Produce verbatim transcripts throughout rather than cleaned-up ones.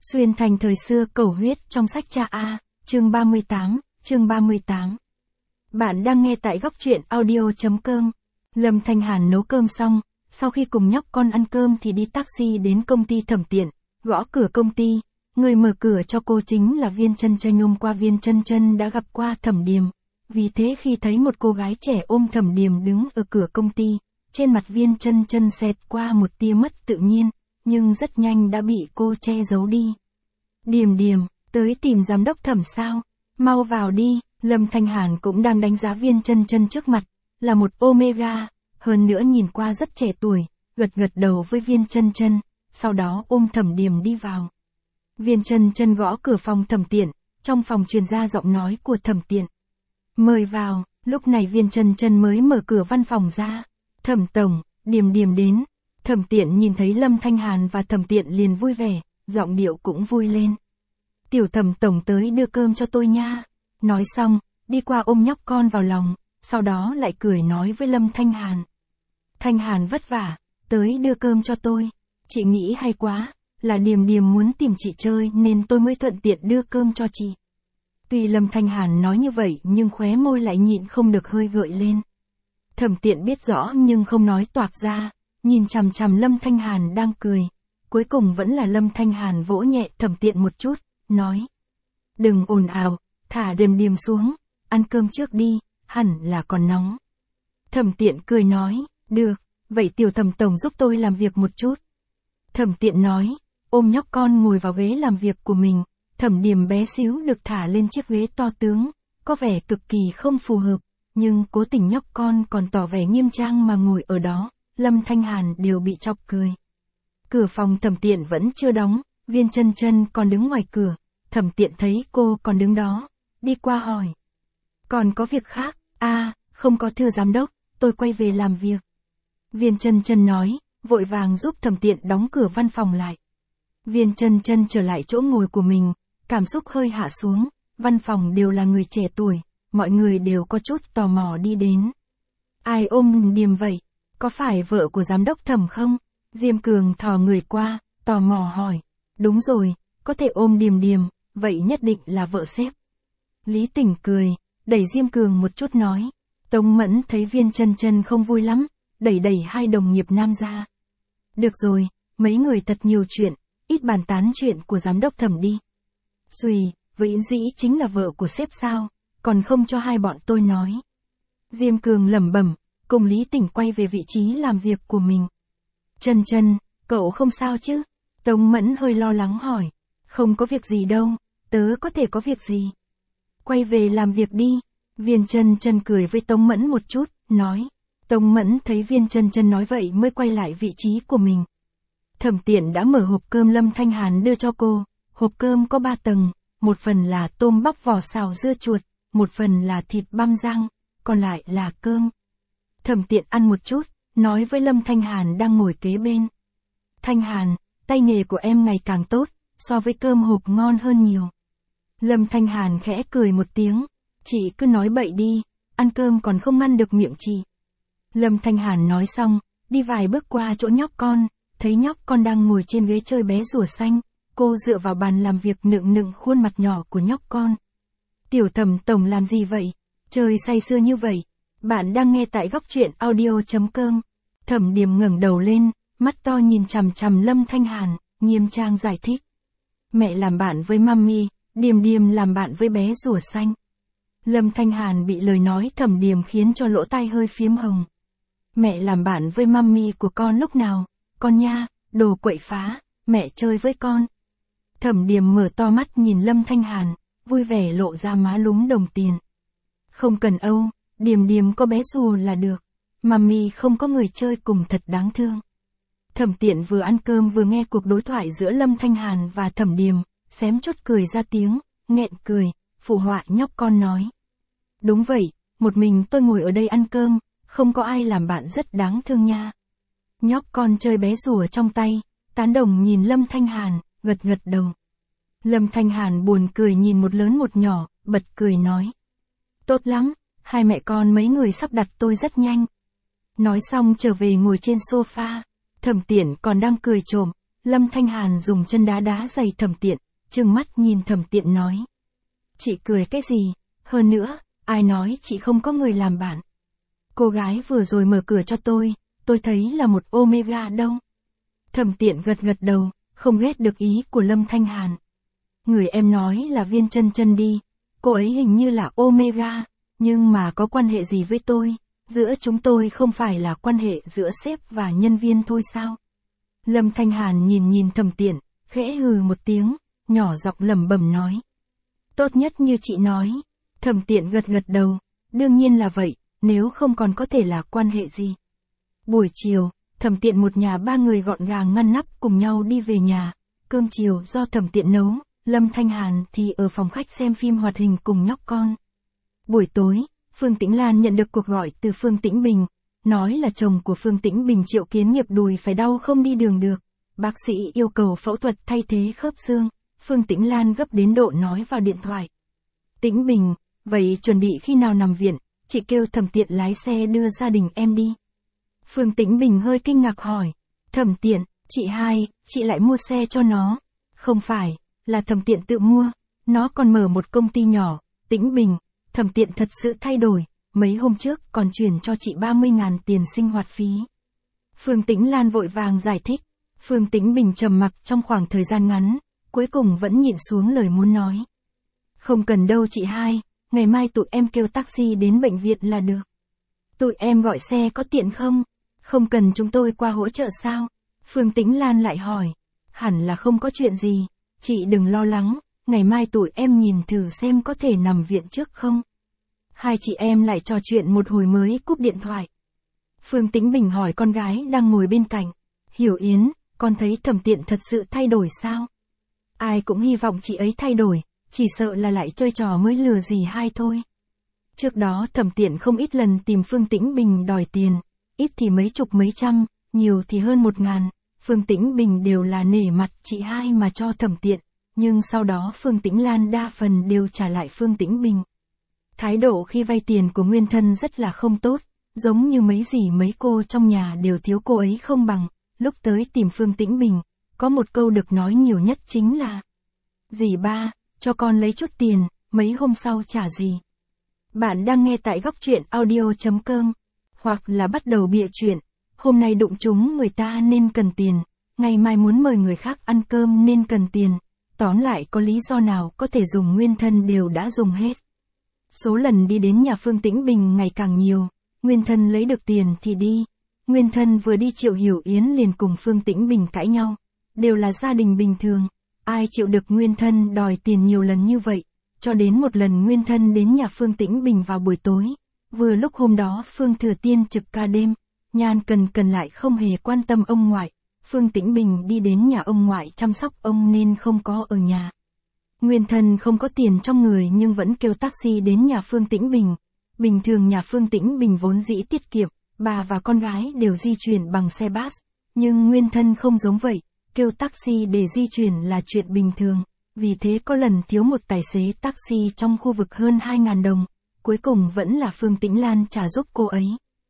Xuyên thành thời xưa cầu huyết trong sách cha A, chương ba mươi tám, chương ba mươi tám. Bạn đang nghe tại góc truyện audio.com. Lâm Thanh Hàn nấu cơm xong, sau khi cùng nhóc con ăn cơm thì đi taxi đến công ty Thẩm Tiện, gõ cửa công ty. Người mở cửa cho cô chính là Viên Chân Chân. Hôm qua Viên Chân Chân đã gặp qua Thẩm Điềm. Vì thế khi thấy một cô gái trẻ ôm Thẩm Điềm đứng ở cửa công ty, trên mặt Viên Chân Chân xẹt qua một tia mất tự nhiên, nhưng rất nhanh đã bị cô che giấu đi. Điềm Điềm, tới tìm giám đốc Thẩm sao? Mau vào đi. Lâm Thanh Hàn cũng đang đánh giá Viên Chân Chân trước mặt, là một Omega, hơn nữa nhìn qua rất trẻ tuổi, gật gật đầu với Viên Chân Chân, sau đó ôm Thẩm Điềm đi vào. Viên Chân Chân gõ cửa phòng Thẩm Tiện, trong phòng truyền ra giọng nói của Thẩm Tiện. Mời vào. Lúc này Viên Chân Chân mới mở cửa văn phòng ra. Thẩm tổng, Điềm Điềm đến. Thẩm Tiện nhìn thấy Lâm Thanh Hàn và Thẩm Tiện liền vui vẻ, giọng điệu cũng vui lên. Tiểu Thẩm tổng tới đưa cơm cho tôi nha. Nói xong, đi qua ôm nhóc con vào lòng, sau đó lại cười nói với Lâm Thanh Hàn. Thanh Hàn vất vả, tới đưa cơm cho tôi. Chị nghĩ hay quá, là Điềm Điềm muốn tìm chị chơi nên tôi mới thuận tiện đưa cơm cho chị. Tuy Lâm Thanh Hàn nói như vậy nhưng khóe môi lại nhịn không được hơi gợi lên. Thẩm Tiện biết rõ nhưng không nói toạc ra, nhìn chằm chằm Lâm Thanh Hàn đang cười. Cuối cùng vẫn là Lâm Thanh Hàn vỗ nhẹ Thẩm Tiện một chút, nói. Đừng ồn ào, thả Điềm Điềm xuống, ăn cơm trước đi, hẳn là còn nóng. Thẩm Tiện cười nói, được, vậy Tiểu Thẩm tổng giúp tôi làm việc một chút. Thẩm Tiện nói, ôm nhóc con ngồi vào ghế làm việc của mình. Thẩm Điềm bé xíu được thả lên chiếc ghế to tướng, có vẻ cực kỳ không phù hợp, nhưng cố tình nhóc con còn tỏ vẻ nghiêm trang mà ngồi ở đó, Lâm Thanh Hàn đều bị chọc cười. Cửa phòng Thẩm Tiện vẫn chưa đóng, Viên Chân Chân còn đứng ngoài cửa, Thẩm Tiện thấy cô còn đứng đó, đi qua hỏi. Còn có việc khác? À, không có thưa giám đốc, tôi quay về làm việc. Viên Chân Chân nói, vội vàng giúp Thẩm Tiện đóng cửa văn phòng lại. Viên Chân Chân trở lại chỗ ngồi của mình, cảm xúc hơi hạ xuống, văn phòng đều là người trẻ tuổi, mọi người đều có chút tò mò đi đến. Ai ôm Điềm vậy? Có phải vợ của giám đốc Thẩm không? Diêm Cường thò người qua, tò mò hỏi. Đúng rồi, có thể ôm Điềm Điềm, vậy nhất định là vợ sếp. Lý Tỉnh cười, đẩy Diêm Cường một chút nói. Tống Mẫn thấy Viên Chân Chân không vui lắm, đẩy đẩy hai đồng nghiệp nam ra. Được rồi, mấy người thật nhiều chuyện, ít bàn tán chuyện của giám đốc Thẩm đi. Xùi, Vĩ Dĩ chính là vợ của sếp sao, còn không cho hai bọn tôi nói. Diêm Cường lẩm bẩm, cùng Lý Tỉnh quay về vị trí làm việc của mình. Chân Chân, cậu không sao chứ? Tống Mẫn hơi lo lắng hỏi. Không có việc gì đâu, tớ có thể có việc gì? Quay về làm việc đi. Viên Chân Chân cười với Tống Mẫn một chút, nói. Tống Mẫn thấy Viên Chân Chân nói vậy mới quay lại vị trí của mình. Thẩm Tiện đã mở hộp cơm Lâm Thanh Hàn đưa cho cô. Hộp cơm có ba tầng, một phần là tôm bắp vỏ xào dưa chuột, một phần là thịt băm rang, còn lại là cơm. Thẩm Tiện ăn một chút, nói với Lâm Thanh Hàn đang ngồi kế bên. Thanh Hàn, tay nghề của em ngày càng tốt, so với cơm hộp ngon hơn nhiều. Lâm Thanh Hàn khẽ cười một tiếng, chị cứ nói bậy đi, ăn cơm còn không ngăn được miệng chị. Lâm Thanh Hàn nói xong, đi vài bước qua chỗ nhóc con, thấy nhóc con đang ngồi trên ghế chơi bé rùa xanh. Cô dựa vào bàn làm việc nựng nựng khuôn mặt nhỏ của nhóc con. Tiểu Thẩm tổng làm gì vậy? Chơi say sưa như vậy. Bạn đang nghe tại góc truyện audio.com. Thẩm Điềm ngẩng đầu lên, mắt to nhìn chằm chằm Lâm Thanh Hàn, nghiêm trang giải thích. Mẹ làm bạn với mami, Điềm Điềm làm bạn với bé rùa xanh. Lâm Thanh Hàn bị lời nói Thẩm Điềm khiến cho lỗ tai hơi phiếm hồng. Mẹ làm bạn với mami của con lúc nào? Con nha, đồ quậy phá, mẹ chơi với con. Thẩm Điềm mở to mắt nhìn Lâm Thanh Hàn, vui vẻ lộ ra má lúm đồng tiền. Không cần âu, Điềm Điềm có bé rùa là được. Mami không có người chơi cùng thật đáng thương. Thẩm Tiện vừa ăn cơm vừa nghe cuộc đối thoại giữa Lâm Thanh Hàn và Thẩm Điềm, xém chốt cười ra tiếng, nghẹn cười, phụ họa nhóc con nói. Đúng vậy, một mình tôi ngồi ở đây ăn cơm, không có ai làm bạn rất đáng thương nha. Nhóc con chơi bé rùa trong tay, tán đồng nhìn Lâm Thanh Hàn, gật gật đầu. Lâm Thanh Hàn buồn cười nhìn một lớn một nhỏ, bật cười nói. Tốt lắm, hai mẹ con mấy người sắp đặt tôi rất nhanh. Nói xong trở về ngồi trên sofa, Thẩm Tiện còn đang cười trộm, Lâm Thanh Hàn dùng chân đá đá giày Thẩm Tiện, trừng mắt nhìn Thẩm Tiện nói. Chị cười cái gì, hơn nữa, ai nói chị không có người làm bạn. Cô gái vừa rồi mở cửa cho tôi, tôi thấy là một Omega đâu. Thẩm Tiện gật gật đầu, không ghét được ý của Lâm Thanh Hàn. Người em nói là Viên Chân Chân đi, cô ấy hình như là Omega, nhưng mà có quan hệ gì với tôi, giữa chúng tôi không phải là quan hệ giữa sếp và nhân viên thôi sao? Lâm Thanh Hàn nhìn nhìn Thẩm Tiện, khẽ hừ một tiếng, nhỏ giọng lẩm bẩm nói. Tốt nhất như chị nói. Thẩm Tiện gật gật đầu, đương nhiên là vậy, nếu không còn có thể là quan hệ gì. Buổi chiều, Thẩm Tiện một nhà ba người gọn gàng ngăn nắp cùng nhau đi về nhà, cơm chiều do Thẩm Tiện nấu, Lâm Thanh Hàn thì ở phòng khách xem phim hoạt hình cùng nhóc con. Buổi tối, Phương Tĩnh Lan nhận được cuộc gọi từ Phương Tĩnh Bình, nói là chồng của Phương Tĩnh Bình Triệu Kiến Nghiệp đùi phải đau không đi đường được, bác sĩ yêu cầu phẫu thuật thay thế khớp xương, Phương Tĩnh Lan gấp đến độ nói vào điện thoại. Tĩnh Bình, vậy chuẩn bị khi nào nằm viện, chị kêu Thẩm Tiện lái xe đưa gia đình em đi. Phương Tĩnh Bình hơi kinh ngạc hỏi, Thẩm Tiện, chị hai, chị lại mua xe cho nó. Không phải, là Thẩm Tiện tự mua, nó còn mở một công ty nhỏ. Tĩnh Bình, Thẩm Tiện thật sự thay đổi, mấy hôm trước còn chuyển cho chị ba mươi ngàn tiền sinh hoạt phí. Phương Tĩnh Lan vội vàng giải thích, Phương Tĩnh Bình trầm mặc trong khoảng thời gian ngắn, cuối cùng vẫn nhịn xuống lời muốn nói. Không cần đâu chị hai, ngày mai tụi em kêu taxi đến bệnh viện là được. Tụi em gọi xe có tiện không? Không cần chúng tôi qua hỗ trợ sao? Phương Tĩnh Lan lại hỏi, hẳn là không có chuyện gì, chị đừng lo lắng, ngày mai tụi em nhìn thử xem có thể nằm viện trước không? Hai chị em lại trò chuyện một hồi mới cúp điện thoại. Phương Tĩnh Bình hỏi con gái đang ngồi bên cạnh, Hiểu Yến, con thấy Thẩm Tiện thật sự thay đổi sao? Ai cũng hy vọng chị ấy thay đổi, chỉ sợ là lại chơi trò mới lừa gì hai thôi. Trước đó Thẩm Tiện không ít lần tìm Phương Tĩnh Bình đòi tiền, ít thì mấy chục mấy trăm, nhiều thì hơn một ngàn, Phương Tĩnh Bình đều là nể mặt chị hai mà cho Thẩm Tiện, nhưng sau đó Phương Tĩnh Lan đa phần đều trả lại Phương Tĩnh Bình. Thái độ khi vay tiền của nguyên thân rất là không tốt, giống như mấy dì mấy cô trong nhà đều thiếu cô ấy không bằng, lúc tới tìm Phương Tĩnh Bình, có một câu được nói nhiều nhất chính là dì ba, cho con lấy chút tiền, mấy hôm sau trả dì. Bạn đang nghe tại góc truyện audio chấm com, hoặc là bắt đầu bịa chuyện, hôm nay đụng trúng người ta nên cần tiền, ngày mai muốn mời người khác ăn cơm nên cần tiền, tóm lại có lý do nào có thể dùng nguyên thân đều đã dùng hết. Số lần đi đến nhà Phương Tĩnh Bình ngày càng nhiều, nguyên thân lấy được tiền thì đi, nguyên thân vừa đi Triệu Hiểu Yến liền cùng Phương Tĩnh Bình cãi nhau, đều là gia đình bình thường, ai chịu được nguyên thân đòi tiền nhiều lần như vậy, cho đến một lần nguyên thân đến nhà Phương Tĩnh Bình vào buổi tối, vừa lúc hôm đó Phương Thừa Tiên trực ca đêm, Nhan Cần Cần lại không hề quan tâm ông ngoại, Phương Tĩnh Bình đi đến nhà ông ngoại chăm sóc ông nên không có ở nhà. Nguyên thân không có tiền trong người nhưng vẫn kêu taxi đến nhà Phương Tĩnh Bình, bình thường nhà Phương Tĩnh Bình vốn dĩ tiết kiệm, bà và con gái đều di chuyển bằng xe bus, nhưng nguyên thân không giống vậy, kêu taxi để di chuyển là chuyện bình thường, vì thế có lần thiếu một tài xế taxi trong khu vực hơn hai nghìn đồng, cuối cùng vẫn là Phương Tĩnh Lan trả giúp cô ấy.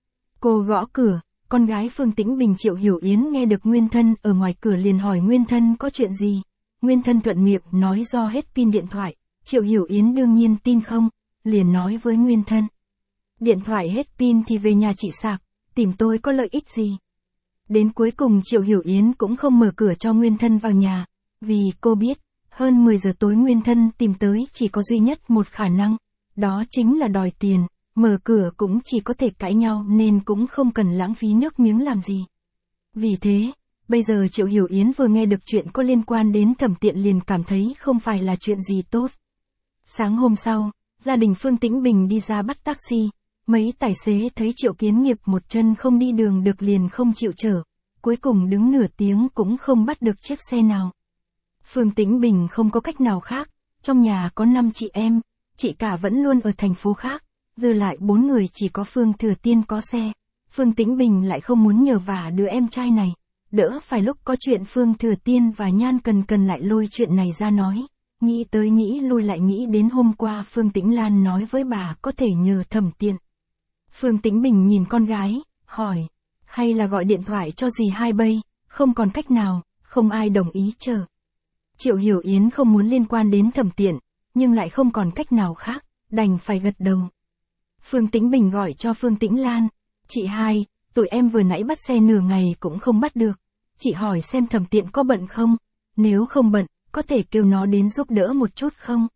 Cô gõ cửa, con gái Phương Tĩnh Bình Triệu Hiểu Yến nghe được nguyên thân ở ngoài cửa liền hỏi nguyên thân có chuyện gì. Nguyên thân thuận miệng nói do hết pin điện thoại, Triệu Hiểu Yến đương nhiên tin không, liền nói với nguyên thân. Điện thoại hết pin thì về nhà chị sạc, tìm tôi có lợi ích gì. Đến cuối cùng Triệu Hiểu Yến cũng không mở cửa cho nguyên thân vào nhà, vì cô biết, hơn mười giờ tối nguyên thân tìm tới chỉ có duy nhất một khả năng, đó chính là đòi tiền, mở cửa cũng chỉ có thể cãi nhau nên cũng không cần lãng phí nước miếng làm gì. Vì thế, bây giờ Triệu Hiểu Yến vừa nghe được chuyện có liên quan đến Thẩm Tiện liền cảm thấy không phải là chuyện gì tốt. Sáng hôm sau, gia đình Phương Tĩnh Bình đi ra bắt taxi, mấy tài xế thấy Triệu Kiến Nghiệp một chân không đi đường được liền không chịu chở, cuối cùng đứng nửa tiếng cũng không bắt được chiếc xe nào. Phương Tĩnh Bình không có cách nào khác, trong nhà có năm chị em, chị cả vẫn luôn ở thành phố khác, dư lại bốn người chỉ có Phương Thừa Tiên có xe, Phương Tĩnh Bình lại không muốn nhờ vả đứa em trai này. Đỡ phải lúc có chuyện Phương Thừa Tiên và Nhan Cần Cần lại lôi chuyện này ra nói, nghĩ tới nghĩ lui lại nghĩ đến hôm qua Phương Tĩnh Lan nói với bà có thể nhờ Thẩm Tiện. Phương Tĩnh Bình nhìn con gái, hỏi, hay là gọi điện thoại cho dì hai bây, không còn cách nào, không ai đồng ý chờ. Triệu Hiểu Yến không muốn liên quan đến Thẩm Tiện, nhưng lại không còn cách nào khác, đành phải gật đầu. Phương Tĩnh Bình gọi cho Phương Tĩnh Lan, chị hai, tụi em vừa nãy bắt xe nửa ngày cũng không bắt được, chị hỏi xem Thẩm Tiện có bận không, nếu không bận, có thể kêu nó đến giúp đỡ một chút không?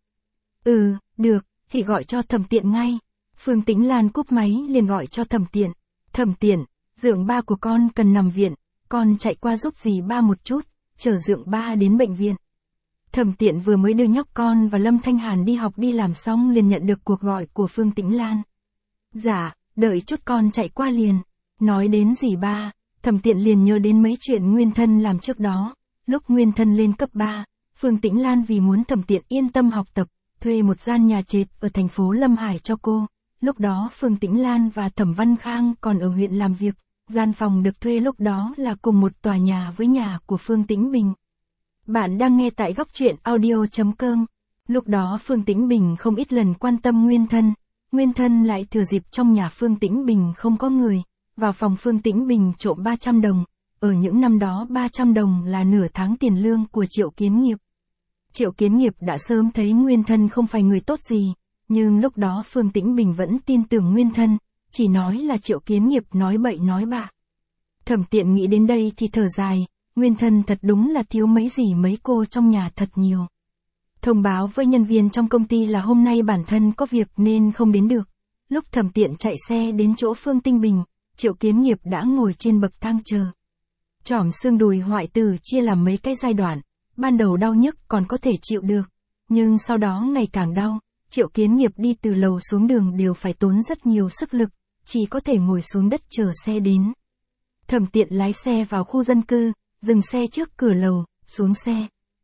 Ừ, được, thì gọi cho Thẩm Tiện ngay. Phương Tĩnh Lan cúp máy liền gọi cho Thẩm Tiện. Thẩm Tiện, dượng ba của con cần nằm viện, con chạy qua giúp dì ba một chút, chở dượng ba đến bệnh viện. Thẩm Tiện vừa mới đưa nhóc con và Lâm Thanh Hàn đi học đi làm xong liền nhận được cuộc gọi của Phương Tĩnh Lan. Dạ, đợi chút con chạy qua liền. Nói đến dì ba, Thẩm Tiện liền nhớ đến mấy chuyện Nguyên Thân làm trước đó. Lúc Nguyên Thân lên cấp ba, Phương Tĩnh Lan vì muốn Thẩm Tiện yên tâm học tập, thuê một gian nhà trệt ở thành phố Lâm Hải cho cô. Lúc đó Phương Tĩnh Lan và Thẩm Văn Khang còn ở huyện làm việc, gian phòng được thuê lúc đó là cùng một tòa nhà với nhà của Phương Tĩnh Bình. Bạn đang nghe tại góc truyện audio chấm com. Lúc đó Phương Tĩnh Bình không ít lần quan tâm Nguyên Thân. Nguyên Thân lại thừa dịp trong nhà Phương Tĩnh Bình không có người, vào phòng Phương Tĩnh Bình trộm ba trăm đồng. Ở những năm đó ba trăm đồng là nửa tháng tiền lương của Triệu Kiến Nghiệp. Triệu Kiến Nghiệp đã sớm thấy Nguyên Thân không phải người tốt gì, nhưng lúc đó Phương Tĩnh Bình vẫn tin tưởng Nguyên Thân, chỉ nói là Triệu Kiến Nghiệp nói bậy nói bạ. Thẩm Tiện nghĩ đến đây thì thở dài, Nguyên Thân thật đúng là thiếu mấy gì mấy cô trong nhà thật nhiều. Thông báo với nhân viên trong công ty là hôm nay bản thân có việc nên không đến được. Lúc Thẩm Tiện chạy xe đến chỗ Phương Tinh Bình, Triệu Kiến Nghiệp đã ngồi trên bậc thang chờ. Chỏm xương đùi hoại tử chia làm mấy cái giai đoạn, ban đầu đau nhức còn có thể chịu được, nhưng sau đó ngày càng đau. Triệu Kiến Nghiệp đi từ lầu xuống đường đều phải tốn rất nhiều sức lực, chỉ có thể ngồi xuống đất chờ xe đến. Thẩm Tiện lái xe vào khu dân cư, dừng xe trước cửa lầu, xuống xe.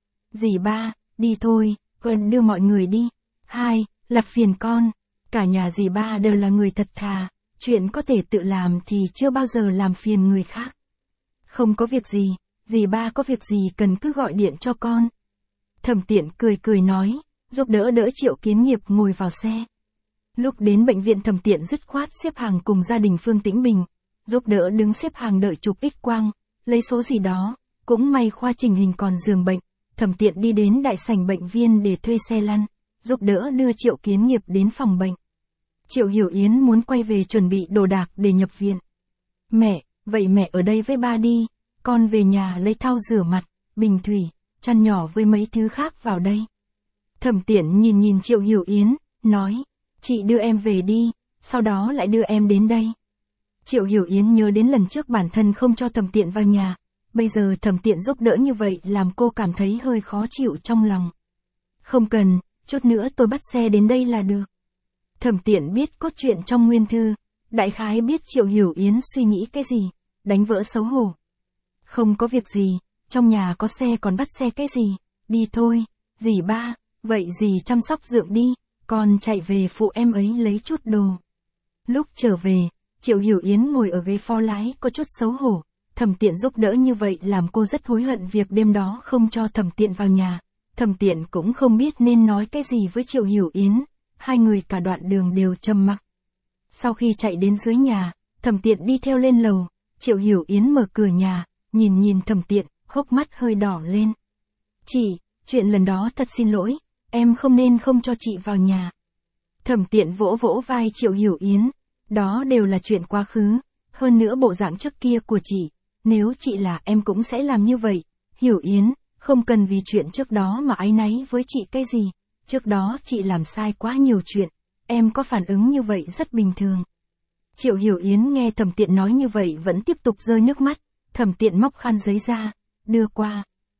Dì ba, đi thôi, con đưa mọi người đi. Hai, là phiền con. Cả nhà dì ba đều là người thật thà, chuyện có thể tự làm thì chưa bao giờ làm phiền người khác. Không có việc gì, dì ba có việc gì cần cứ gọi điện cho con. Thẩm Tiện cười cười nói, giúp đỡ đỡ Triệu Kiến Nghiệp ngồi vào xe. Lúc đến bệnh viện Thẩm Tiện dứt khoát xếp hàng cùng gia đình Phương Tĩnh Bình, giúp đỡ đứng xếp hàng đợi chụp X-quang, lấy số gì đó, cũng may khoa chỉnh hình còn giường bệnh, Thẩm Tiện đi đến đại sảnh bệnh viện để thuê xe lăn, giúp đỡ đưa Triệu Kiến Nghiệp đến phòng bệnh. Triệu Hiểu Yến muốn quay về chuẩn bị đồ đạc để nhập viện. Mẹ, vậy mẹ ở đây với ba đi, con về nhà lấy thau rửa mặt, bình thủy, chăn nhỏ với mấy thứ khác vào đây. Thẩm Tiện nhìn nhìn Triệu Hiểu Yến, nói, chị đưa em về đi, sau đó lại đưa em đến đây. Triệu Hiểu Yến nhớ đến lần trước bản thân không cho Thẩm Tiện vào nhà, bây giờ Thẩm Tiện giúp đỡ như vậy làm cô cảm thấy hơi khó chịu trong lòng. Không cần, chút nữa tôi bắt xe đến đây là được. Thẩm Tiện biết cốt truyện trong nguyên thư, đại khái biết Triệu Hiểu Yến suy nghĩ cái gì, đánh vỡ xấu hổ. Không có việc gì, trong nhà có xe còn bắt xe cái gì, đi thôi, dì ba, vậy dì chăm sóc dượng đi, con chạy về phụ em ấy lấy chút đồ. Lúc trở về, Triệu Hiểu Yến ngồi ở ghế phó lái có chút xấu hổ, Thẩm Tiện giúp đỡ như vậy làm cô rất hối hận việc đêm đó không cho Thẩm Tiện vào nhà. Thẩm Tiện cũng không biết nên nói cái gì với Triệu Hiểu Yến, hai người cả đoạn đường đều trầm mặc. Sau khi chạy đến dưới nhà, Thẩm Tiện đi theo lên lầu, Triệu Hiểu Yến mở cửa nhà, nhìn nhìn Thẩm Tiện, hốc mắt hơi đỏ lên. Chị, chuyện lần đó thật xin lỗi, em không nên không cho chị vào nhà. Thẩm Tiện vỗ vỗ vai Triệu Hiểu Yến, đó đều là chuyện quá khứ, hơn nữa bộ dạng trước kia của chị, nếu chị là em cũng sẽ làm như vậy. Hiểu Yến, không cần vì chuyện trước đó mà áy náy với chị cái gì, trước đó chị làm sai quá nhiều chuyện, em có phản ứng như vậy rất bình thường. Triệu Hiểu Yến nghe Thẩm Tiện nói như vậy vẫn tiếp tục rơi nước mắt, Thẩm Tiện móc khăn giấy ra, đưa qua.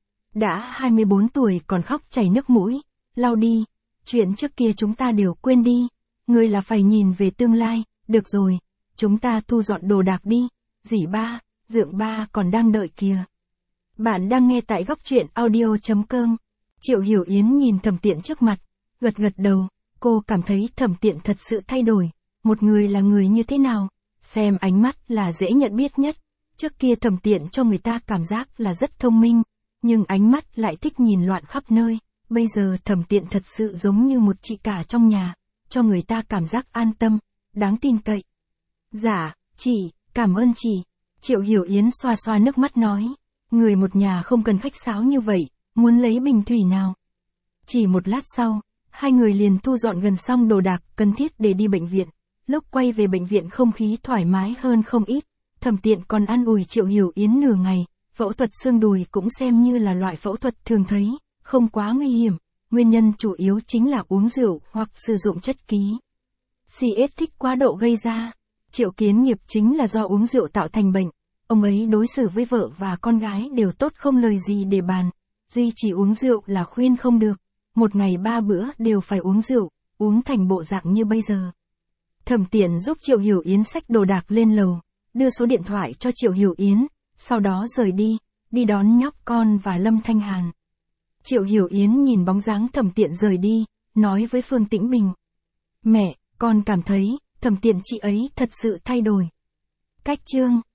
Đã hai mươi bốn tuổi còn khóc chảy nước mũi, lau đi, chuyện trước kia chúng ta đều quên đi, ngươi là phải nhìn về tương lai, được rồi, chúng ta thu dọn đồ đạc đi, dì ba, dượng ba còn đang đợi kìa. Bạn đang nghe tại góc truyện audio chấm com. Triệu Hiểu Yến nhìn Thẩm Tiện trước mặt, gật gật đầu, cô cảm thấy Thẩm Tiện thật sự thay đổi, một người là người như thế nào, xem ánh mắt là dễ nhận biết nhất. Trước kia Thẩm Tiện cho người ta cảm giác là rất thông minh, nhưng ánh mắt lại thích nhìn loạn khắp nơi, bây giờ Thẩm Tiện thật sự giống như một chị cả trong nhà, cho người ta cảm giác an tâm, đáng tin cậy. Dạ, chị, cảm ơn chị. Triệu Hiểu Yến xoa xoa nước mắt nói, Người một nhà không cần khách sáo như vậy, muốn lấy bình thủy nào. Chỉ một lát sau, hai người liền thu dọn gần xong đồ đạc cần thiết để đi bệnh viện. Lúc quay về bệnh viện không khí thoải mái hơn không ít, Thẩm Tiện còn an ủi Triệu Hiểu Yến nửa ngày, phẫu thuật xương đùi cũng xem như là loại phẫu thuật thường thấy, không quá nguy hiểm, nguyên nhân chủ yếu chính là uống rượu hoặc sử dụng chất ký. xê ét thích quá độ gây ra. Triệu Kiến Nghiệp chính là do uống rượu tạo thành bệnh, ông ấy đối xử với vợ và con gái đều tốt không lời gì để bàn, duy chỉ uống rượu là khuyên không được, một ngày ba bữa đều phải uống rượu, uống thành bộ dạng như bây giờ. Thẩm Tiện giúp Triệu Hiểu Yến xách đồ đạc lên lầu, đưa số điện thoại cho Triệu Hiểu Yến, sau đó rời đi, đi đón nhóc con và Lâm Thanh Hàn. Triệu Hiểu Yến nhìn bóng dáng Thẩm Tiện rời đi, nói với Phương Tĩnh Bình. Mẹ, con cảm thấy, Thẩm Tiện chị ấy thật sự thay đổi. Cách chương